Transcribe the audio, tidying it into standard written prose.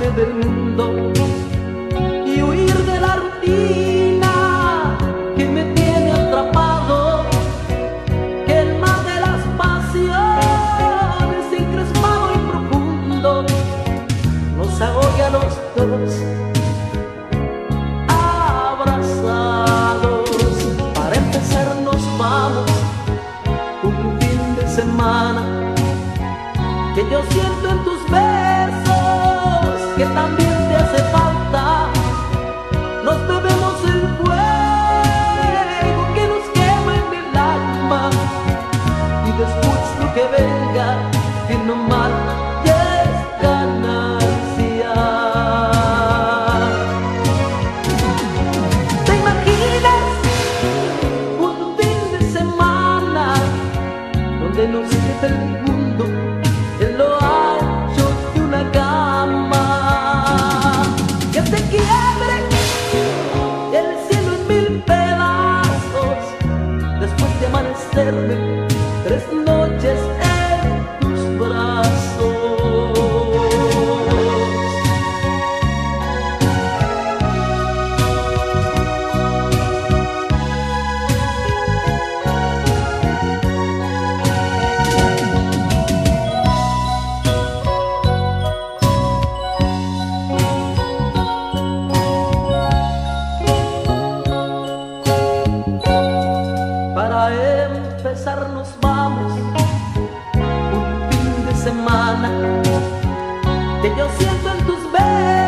alejarme del mundo y huir de la rutina que me tiene atrapado, que el mar de las pasiones encrespado y profundo nos ahogue a los dos abrazados. Para empezar nos vamos un fin de semana, que yo siento en tus besos que también te hace falta. Nos bebemos el fuego que nos quema en el alma, y después lo que venga, que no mal ya es ganancia. ¿Te imaginas un fin de semana donde nos quede el mundo en lo ancho de una cama, que se quiebre el cielo en mil pedazos, después de amanecerme 3 noches en tus brazos? Para empezar nos vamos un fin de semana, que yo siento en tus besos